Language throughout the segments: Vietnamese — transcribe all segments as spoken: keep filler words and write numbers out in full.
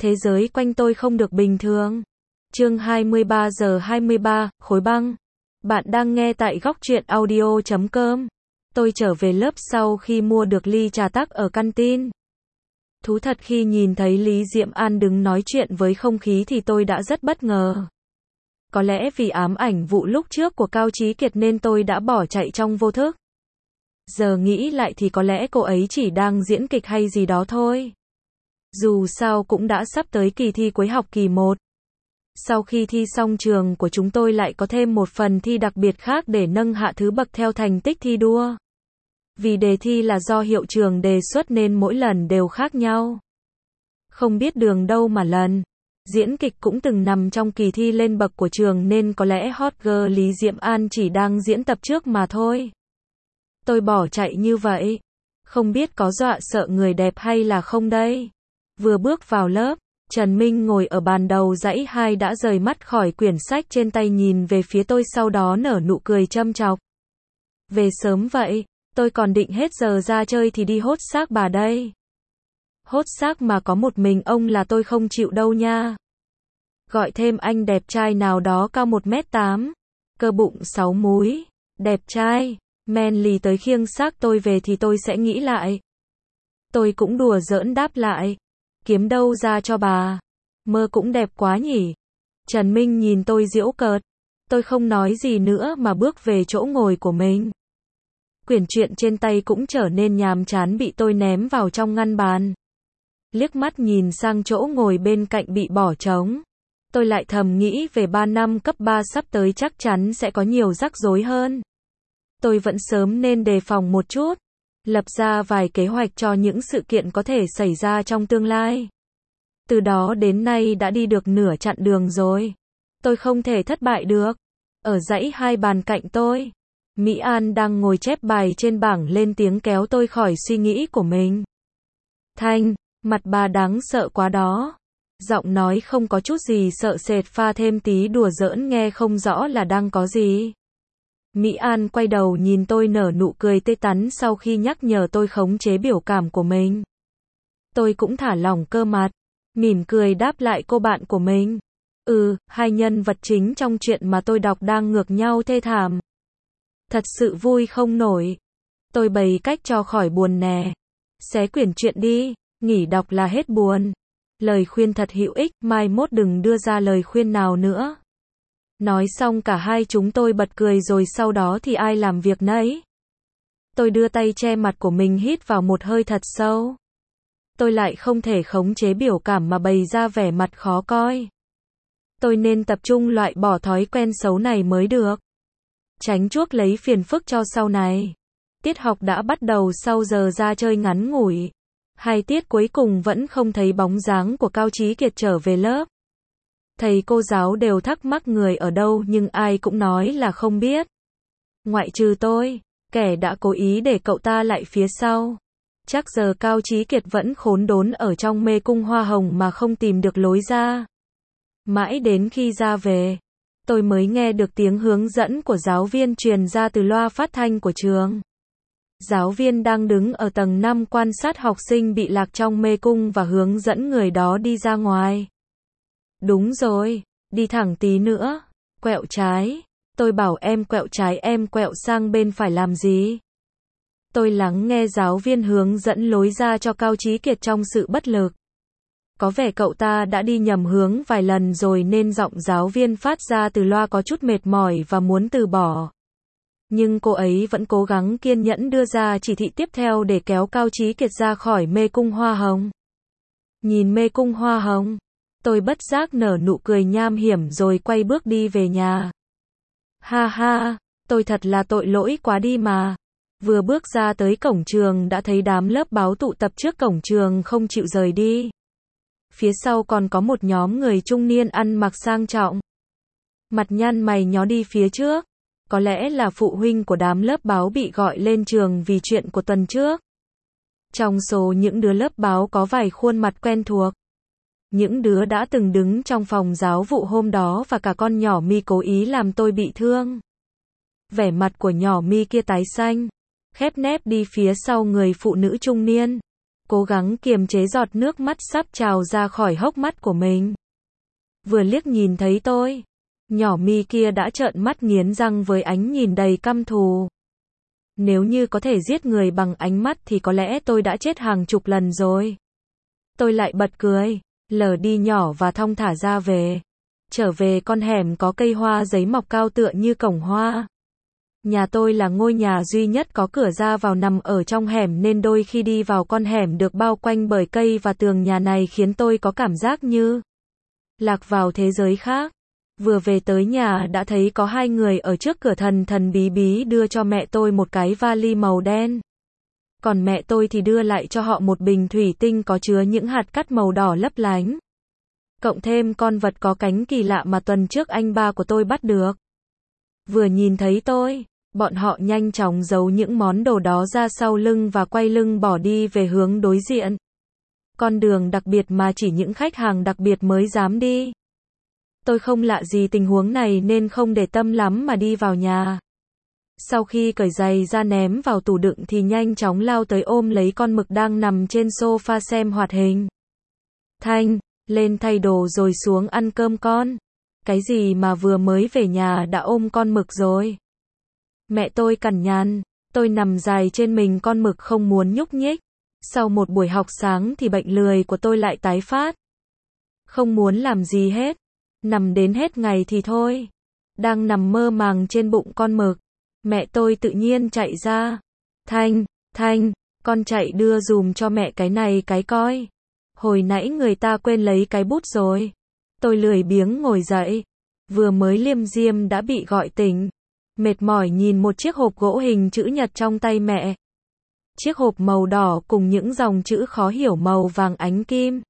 Thế giới quanh tôi không được bình thường. Chương hai mươi ba giờ hai mươi ba, khối băng. Bạn đang nghe tại góc truyện audio chấm com. Tôi trở về lớp sau khi mua được ly trà tắc ở canteen. Thú thật khi nhìn thấy Lý Diệm An đứng nói chuyện với không khí thì tôi đã rất bất ngờ. Có lẽ vì ám ảnh vụ lúc trước của Cao Chí Kiệt nên tôi đã bỏ chạy trong vô thức. Giờ nghĩ lại thì có lẽ cô ấy chỉ đang diễn kịch hay gì đó thôi. Dù sao cũng đã sắp tới kỳ thi cuối học kỳ một. Sau khi thi xong trường của chúng tôi lại có thêm một phần thi đặc biệt khác để nâng hạ thứ bậc theo thành tích thi đua. Vì đề thi là do hiệu trường đề xuất nên mỗi lần đều khác nhau. Không biết đường đâu mà lần. Diễn kịch cũng từng nằm trong kỳ thi lên bậc của trường nên có lẽ hot girl Lý Diệm An chỉ đang diễn tập trước mà thôi. Tôi bỏ chạy như vậy. Không biết có dọa sợ người đẹp hay là không đây. Vừa bước vào lớp, Trần Minh ngồi ở bàn đầu dãy hai đã rời mắt khỏi quyển sách trên tay nhìn về phía tôi sau đó nở nụ cười châm chọc. Về sớm vậy, tôi còn định hết giờ ra chơi thì đi hốt xác bà đây. Hốt xác mà có một mình ông là tôi không chịu đâu nha. Gọi thêm anh đẹp trai nào đó cao một mét tám, cơ bụng sáu múi, đẹp trai, men lì tới khiêng xác tôi về thì tôi sẽ nghĩ lại. Tôi cũng đùa giỡn đáp lại. Kiếm đâu ra cho bà. Mơ cũng đẹp quá nhỉ. Trần Minh nhìn tôi giễu cợt. Tôi không nói gì nữa mà bước về chỗ ngồi của mình. Quyển truyện trên tay cũng trở nên nhàm chán bị tôi ném vào trong ngăn bàn. Liếc mắt nhìn sang chỗ ngồi bên cạnh bị bỏ trống. Tôi lại thầm nghĩ về ba năm cấp ba sắp tới chắc chắn sẽ có nhiều rắc rối hơn. Tôi vẫn sớm nên đề phòng một chút. Lập ra vài kế hoạch cho những sự kiện có thể xảy ra trong tương lai. Từ đó đến nay đã đi được nửa chặng đường rồi. Tôi không thể thất bại được. Ở dãy hai bàn cạnh tôi, Mỹ An đang ngồi chép bài trên bảng lên tiếng kéo tôi khỏi suy nghĩ của mình. Thanh, mặt bà đáng sợ quá đó. Giọng nói không có chút gì sợ sệt pha thêm tí đùa giỡn nghe không rõ là đang có gì. Mỹ An quay đầu nhìn tôi nở nụ cười tươi tắn sau khi nhắc nhở tôi khống chế biểu cảm của mình. Tôi cũng thả lỏng cơ mặt, mỉm cười đáp lại cô bạn của mình. Ừ, hai nhân vật chính trong chuyện mà tôi đọc đang ngược nhau thê thảm. Thật sự vui không nổi. Tôi bày cách cho khỏi buồn nè. Xé quyển truyện đi, nghỉ đọc là hết buồn. Lời khuyên thật hữu ích, mai mốt đừng đưa ra lời khuyên nào nữa. Nói xong cả hai chúng tôi bật cười rồi sau đó thì ai làm việc nấy. Tôi đưa tay che mặt của mình hít vào một hơi thật sâu. Tôi lại không thể khống chế biểu cảm mà bày ra vẻ mặt khó coi. Tôi nên tập trung loại bỏ thói quen xấu này mới được. Tránh chuốc lấy phiền phức cho sau này. Tiết học đã bắt đầu sau giờ ra chơi ngắn ngủi. Hai tiết cuối cùng vẫn không thấy bóng dáng của Cao Chí Kiệt trở về lớp. Thầy cô giáo đều thắc mắc người ở đâu nhưng ai cũng nói là không biết. Ngoại trừ tôi, kẻ đã cố ý để cậu ta lại phía sau. Chắc giờ Cao Chí Kiệt vẫn khốn đốn ở trong mê cung hoa hồng mà không tìm được lối ra. Mãi đến khi ra về, tôi mới nghe được tiếng hướng dẫn của giáo viên truyền ra từ loa phát thanh của trường. Giáo viên đang đứng ở tầng năm quan sát học sinh bị lạc trong mê cung và hướng dẫn người đó đi ra ngoài. Đúng rồi, đi thẳng tí nữa, quẹo trái. Tôi bảo em quẹo trái em quẹo sang bên phải làm gì? Tôi lắng nghe giáo viên hướng dẫn lối ra cho Cao Chí Kiệt trong sự bất lực. Có vẻ cậu ta đã đi nhầm hướng vài lần rồi nên giọng giáo viên phát ra từ loa có chút mệt mỏi và muốn từ bỏ. Nhưng cô ấy vẫn cố gắng kiên nhẫn đưa ra chỉ thị tiếp theo để kéo Cao Chí Kiệt ra khỏi mê cung hoa hồng. Nhìn mê cung hoa hồng, tôi bất giác nở nụ cười nham hiểm rồi quay bước đi về nhà. Ha ha, tôi thật là tội lỗi quá đi mà. Vừa bước ra tới cổng trường đã thấy đám lớp báo tụ tập trước cổng trường không chịu rời đi. Phía sau còn có một nhóm người trung niên ăn mặc sang trọng. Mặt nhăn mày nhó đi phía trước. Có lẽ là phụ huynh của đám lớp báo bị gọi lên trường vì chuyện của tuần trước. Trong số những đứa lớp báo có vài khuôn mặt quen thuộc. Những đứa đã từng đứng trong phòng giáo vụ hôm đó và cả con nhỏ Mi cố ý làm tôi bị thương. Vẻ mặt của nhỏ Mi kia tái xanh, khép nép đi phía sau người phụ nữ trung niên. cố gắng kiềm chế giọt nước mắt sắp trào ra khỏi hốc mắt của mình. Vừa liếc nhìn thấy tôi, nhỏ mi kia đã trợn mắt nghiến răng với ánh nhìn đầy căm thù. Nếu như có thể giết người bằng ánh mắt thì có lẽ tôi đã chết hàng chục lần rồi. Tôi lại bật cười, lờ đi nhỏ và thong thả ra về. Trở về con hẻm có cây hoa giấy mọc cao tựa như cổng hoa. Nhà tôi là ngôi nhà duy nhất có cửa ra vào nằm ở trong hẻm nên đôi khi đi vào con hẻm được bao quanh bởi cây và tường nhà này khiến tôi có cảm giác như lạc vào thế giới khác. Vừa về tới nhà đã thấy có hai người ở trước cửa thần thần bí bí đưa cho mẹ tôi một cái vali màu đen. Còn mẹ tôi thì đưa lại cho họ một bình thủy tinh có chứa những hạt cát màu đỏ lấp lánh. Cộng thêm con vật có cánh kỳ lạ mà tuần trước anh ba của tôi bắt được. Vừa nhìn thấy tôi, bọn họ nhanh chóng giấu những món đồ đó ra sau lưng và quay lưng bỏ đi về hướng đối diện. Con đường đặc biệt mà chỉ những khách hàng đặc biệt mới dám đi. Tôi không lạ gì tình huống này nên không để tâm lắm mà đi vào nhà. Sau khi cởi giày ra ném vào tủ đựng thì nhanh chóng lao tới ôm lấy con mực đang nằm trên sofa xem hoạt hình. Thanh, lên thay đồ rồi xuống ăn cơm con. Cái gì mà vừa mới về nhà đã ôm con mực rồi? Mẹ tôi cằn nhằn, tôi nằm dài trên mình con mực không muốn nhúc nhích. Sau một buổi học sáng thì bệnh lười của tôi lại tái phát. Không muốn làm gì hết. Nằm đến hết ngày thì thôi. Đang nằm mơ màng trên bụng con mực. Mẹ tôi tự nhiên chạy ra. Thanh, Thanh, con chạy đưa dùm cho mẹ cái này cái coi. Hồi nãy người ta quên lấy cái bút rồi. Tôi lười biếng ngồi dậy. Vừa mới liêm diêm đã bị gọi tỉnh. Mệt mỏi nhìn một chiếc hộp gỗ hình chữ nhật trong tay mẹ. Chiếc hộp màu đỏ cùng những dòng chữ khó hiểu màu vàng ánh kim.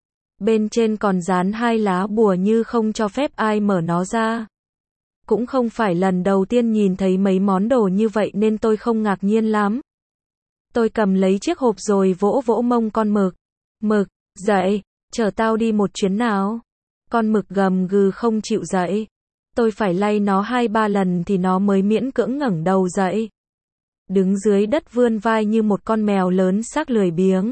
Bên trên còn dán hai lá bùa như không cho phép ai mở nó ra. Cũng không phải lần đầu tiên nhìn thấy mấy món đồ như vậy nên tôi không ngạc nhiên lắm. Tôi cầm lấy chiếc hộp rồi vỗ vỗ mông con mực. Mực, dậy, chở tao đi một chuyến nào. Con mực gầm gừ không chịu dậy. Tôi phải lay nó hai ba lần thì nó mới miễn cưỡng ngẩng đầu dậy. Đứng dưới đất vươn vai như một con mèo lớn xác lười biếng.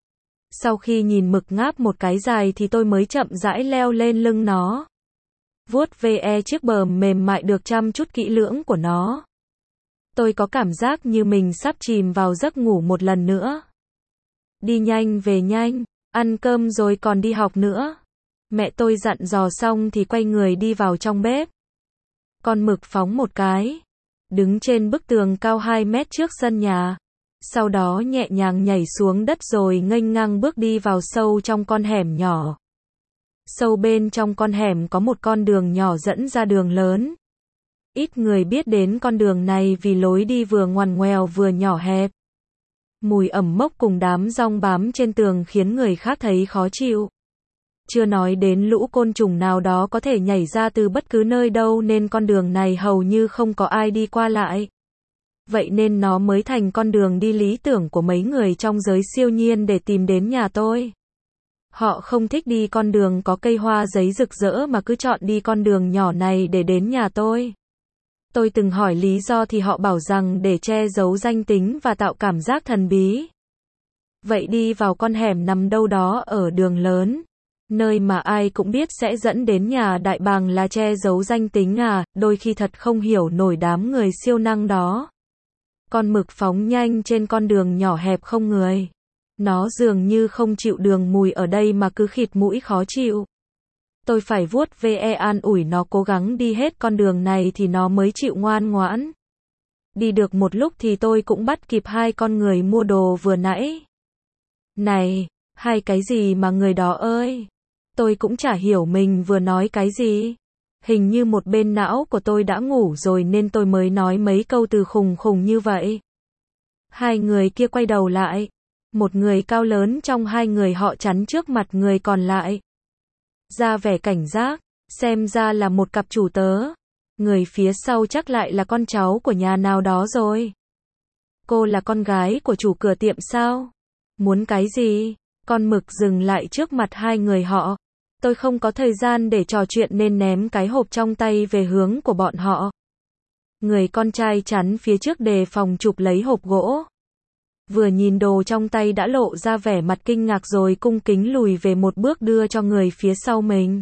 Sau khi nhìn mực ngáp một cái dài thì tôi mới chậm rãi leo lên lưng nó. Vuốt ve chiếc bờ mềm mại được chăm chút kỹ lưỡng của nó. Tôi có cảm giác như mình sắp chìm vào giấc ngủ một lần nữa. Đi nhanh về nhanh, ăn cơm rồi còn đi học nữa. Mẹ tôi dặn dò xong thì quay người đi vào trong bếp. Con mực phóng một cái. Đứng trên bức tường cao hai mét trước sân nhà. Sau đó nhẹ nhàng nhảy xuống đất rồi nghênh ngang bước đi vào sâu trong con hẻm nhỏ. Sâu bên trong con hẻm có một con đường nhỏ dẫn ra đường lớn. Ít người biết đến con đường này vì lối đi vừa ngoằn ngoèo vừa nhỏ hẹp. Mùi ẩm mốc cùng đám dong bám trên tường khiến người khác thấy khó chịu. Chưa nói đến lũ côn trùng nào đó có thể nhảy ra từ bất cứ nơi đâu nên con đường này hầu như không có ai đi qua lại. Vậy nên nó mới thành con đường đi lý tưởng của mấy người trong giới siêu nhiên để tìm đến nhà tôi. Họ không thích đi con đường có cây hoa giấy rực rỡ mà cứ chọn đi con đường nhỏ này để đến nhà tôi. Tôi từng hỏi lý do thì họ bảo rằng để che giấu danh tính và tạo cảm giác thần bí. Vậy đi vào con hẻm nằm đâu đó ở đường lớn, nơi mà ai cũng biết sẽ dẫn đến nhà đại bàng là che giấu danh tính à, đôi khi thật không hiểu nổi đám người siêu năng đó. Con mực phóng nhanh trên con đường nhỏ hẹp không người. Nó dường như không chịu đường mùi ở đây mà cứ khịt mũi khó chịu. Tôi phải vuốt ve an ủi nó cố gắng đi hết con đường này thì nó mới chịu ngoan ngoãn. Đi được một lúc thì tôi cũng bắt kịp hai con người mua đồ vừa nãy. Này, hai cái gì mà người đó ơi? Tôi cũng chả hiểu mình vừa nói cái gì. Hình như một bên não của tôi đã ngủ rồi nên tôi mới nói mấy câu từ khùng khùng như vậy. Hai người kia quay đầu lại. Một người cao lớn trong hai người họ chắn trước mặt người còn lại. Ra vẻ cảnh giác, xem ra là một cặp chủ tớ. Người phía sau chắc lại là con cháu của nhà nào đó rồi. Cô là con gái của chủ cửa tiệm sao? Muốn cái gì? Con mực dừng lại trước mặt hai người họ. Tôi không có thời gian để trò chuyện nên ném cái hộp trong tay về hướng của bọn họ. Người con trai chắn phía trước đề phòng chụp lấy hộp gỗ. Vừa nhìn đồ trong tay đã lộ ra vẻ mặt kinh ngạc rồi cung kính lùi về một bước đưa cho người phía sau mình.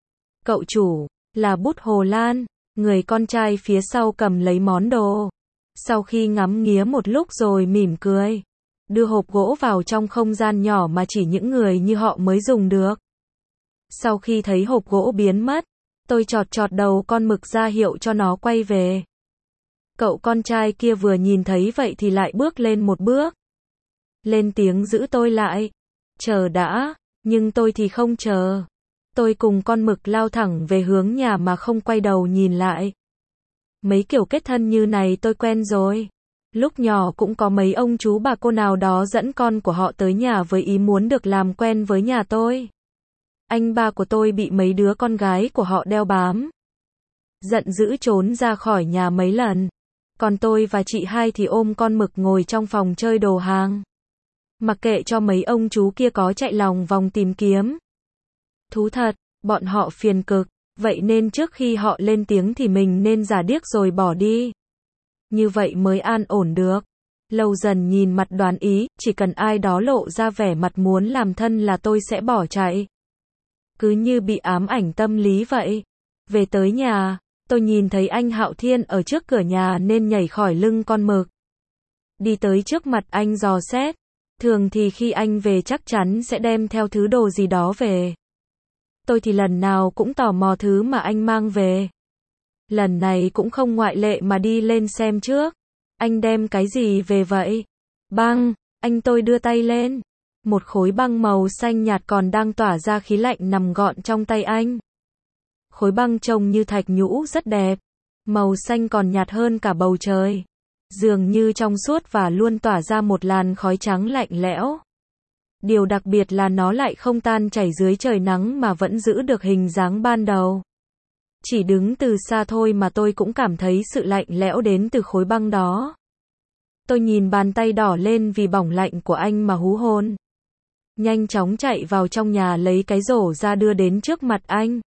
Cậu chủ, là bút Hồ Lan. Người con trai phía sau cầm lấy món đồ. Sau khi ngắm nghía một lúc rồi mỉm cười. Đưa hộp gỗ vào trong không gian nhỏ mà chỉ những người như họ mới dùng được. Sau khi thấy hộp gỗ biến mất, tôi chọt chọt đầu con mực ra hiệu cho nó quay về. Cậu con trai kia vừa nhìn thấy vậy thì lại bước lên một bước. Lên tiếng giữ tôi lại. Chờ đã, nhưng tôi thì không chờ. Tôi cùng con mực lao thẳng về hướng nhà mà không quay đầu nhìn lại. Mấy kiểu kết thân như này tôi quen rồi. Lúc nhỏ cũng có mấy ông chú bà cô nào đó dẫn con của họ tới nhà với ý muốn được làm quen với nhà tôi. Anh ba của tôi bị mấy đứa con gái của họ đeo bám. Giận dữ trốn ra khỏi nhà mấy lần. Còn tôi và chị hai thì ôm con mực ngồi trong phòng chơi đồ hàng. Mặc kệ cho mấy ông chú kia có chạy lòng vòng tìm kiếm. Thú thật, bọn họ phiền cực, vậy nên trước khi họ lên tiếng thì mình nên giả điếc rồi bỏ đi. Như vậy mới an ổn được. Lâu dần nhìn mặt đoán ý, chỉ cần ai đó lộ ra vẻ mặt muốn làm thân là tôi sẽ bỏ chạy. Cứ như bị ám ảnh tâm lý vậy. Về tới nhà, tôi nhìn thấy anh Hạo Thiên ở trước cửa nhà nên nhảy khỏi lưng con mực. Đi tới trước mặt anh dò xét. Thường thì khi anh về chắc chắn sẽ đem theo thứ đồ gì đó về. Tôi thì lần nào cũng tò mò thứ mà anh mang về. Lần này cũng không ngoại lệ mà đi lên xem trước. Anh đem cái gì về vậy? Băng, anh tôi đưa tay lên. Một khối băng màu xanh nhạt còn đang tỏa ra khí lạnh nằm gọn trong tay anh. Khối băng trông như thạch nhũ rất đẹp. Màu xanh còn nhạt hơn cả bầu trời. Dường như trong suốt và luôn tỏa ra một làn khói trắng lạnh lẽo. Điều đặc biệt là nó lại không tan chảy dưới trời nắng mà vẫn giữ được hình dáng ban đầu. Chỉ đứng từ xa thôi mà tôi cũng cảm thấy sự lạnh lẽo đến từ khối băng đó. Tôi nhìn bàn tay đỏ lên vì bỏng lạnh của anh mà hú hồn. Nhanh chóng chạy vào trong nhà lấy cái rổ ra đưa đến trước mặt anh.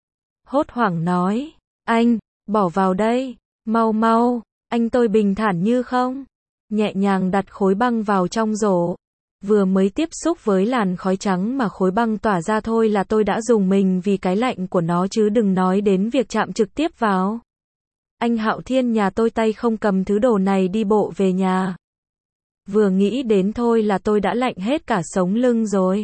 Hốt hoảng nói, anh, bỏ vào đây, mau mau, anh tôi bình thản như không. Nhẹ nhàng đặt khối băng vào trong rổ. Vừa mới tiếp xúc với làn khói trắng mà khối băng tỏa ra thôi là tôi đã rùng mình vì cái lạnh của nó chứ đừng nói đến việc chạm trực tiếp vào. Anh Hạo Thiên nhà tôi tay không cầm thứ đồ này đi bộ về nhà. Vừa nghĩ đến thôi là tôi đã lạnh hết cả sống lưng rồi.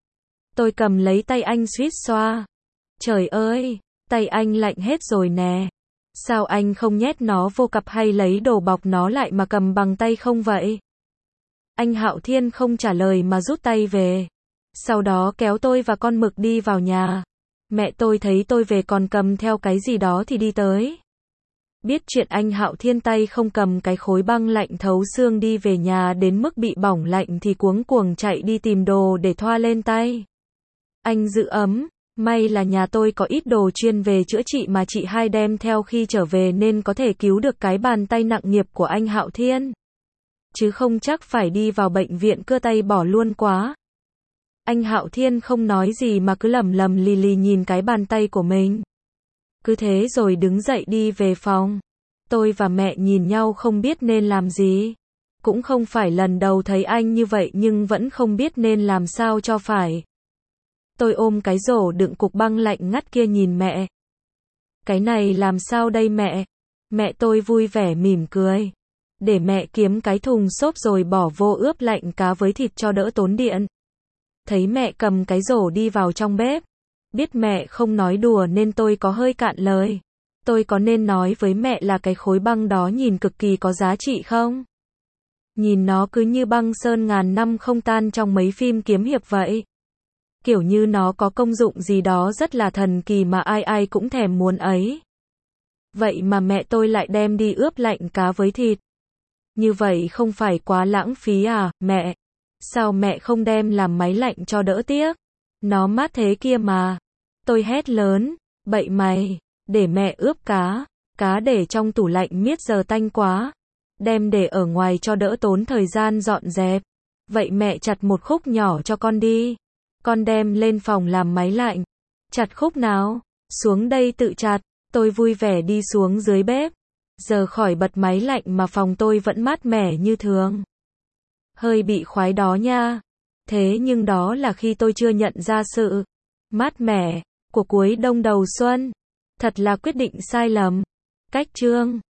Tôi cầm lấy tay anh suýt xoa. Trời ơi, tay anh lạnh hết rồi nè. Sao anh không nhét nó vô cặp hay lấy đồ bọc nó lại mà cầm bằng tay không vậy? Anh Hạo Thiên không trả lời mà rút tay về. Sau đó kéo tôi và con mực đi vào nhà. Mẹ tôi thấy tôi về còn cầm theo cái gì đó thì đi tới. Biết chuyện anh Hạo Thiên tay không cầm cái khối băng lạnh thấu xương đi về nhà đến mức bị bỏng lạnh thì cuống cuồng chạy đi tìm đồ để thoa lên tay. Anh giữ ấm. May là nhà tôi có ít đồ chuyên về chữa trị mà chị hai đem theo khi trở về nên có thể cứu được cái bàn tay nặng nghiệp của anh Hạo Thiên. Chứ không chắc phải đi vào bệnh viện cưa tay bỏ luôn quá. Anh Hạo Thiên không nói gì mà cứ lầm lầm lì lì nhìn cái bàn tay của mình. Cứ thế rồi đứng dậy đi về phòng. Tôi và mẹ nhìn nhau không biết nên làm gì. Cũng không phải lần đầu thấy anh như vậy nhưng vẫn không biết nên làm sao cho phải. Tôi ôm cái rổ đựng cục băng lạnh ngắt kia nhìn mẹ. Cái này làm sao đây mẹ? Mẹ tôi vui vẻ mỉm cười. Để mẹ kiếm cái thùng xốp rồi bỏ vô ướp lạnh cá với thịt cho đỡ tốn điện. Thấy mẹ cầm cái rổ đi vào trong bếp. Biết mẹ không nói đùa nên tôi có hơi cạn lời. Tôi có nên nói với mẹ là cái khối băng đó nhìn cực kỳ có giá trị không? Nhìn nó cứ như băng sơn ngàn năm không tan trong mấy phim kiếm hiệp vậy. Kiểu như nó có công dụng gì đó rất là thần kỳ mà ai ai cũng thèm muốn ấy. Vậy mà mẹ tôi lại đem đi ướp lạnh cá với thịt. Như vậy không phải quá lãng phí à, mẹ? Sao mẹ không đem làm máy lạnh cho đỡ tiếc? Nó mát thế kia mà. Tôi hét lớn, bậy mày, để mẹ ướp cá. Cá để trong tủ lạnh miết giờ tanh quá. Đem để ở ngoài cho đỡ tốn thời gian dọn dẹp. Vậy mẹ chặt một khúc nhỏ cho con đi. Con đem lên phòng làm máy lạnh. Chặt khúc nào? Xuống đây tự chặt. Tôi vui vẻ đi xuống dưới bếp. Giờ khỏi bật máy lạnh mà phòng tôi vẫn mát mẻ như thường. Hơi bị khoái đó nha. Thế nhưng đó là khi tôi chưa nhận ra sự mát mẻ của cuối đông đầu xuân. Thật là quyết định sai lầm. Cách chương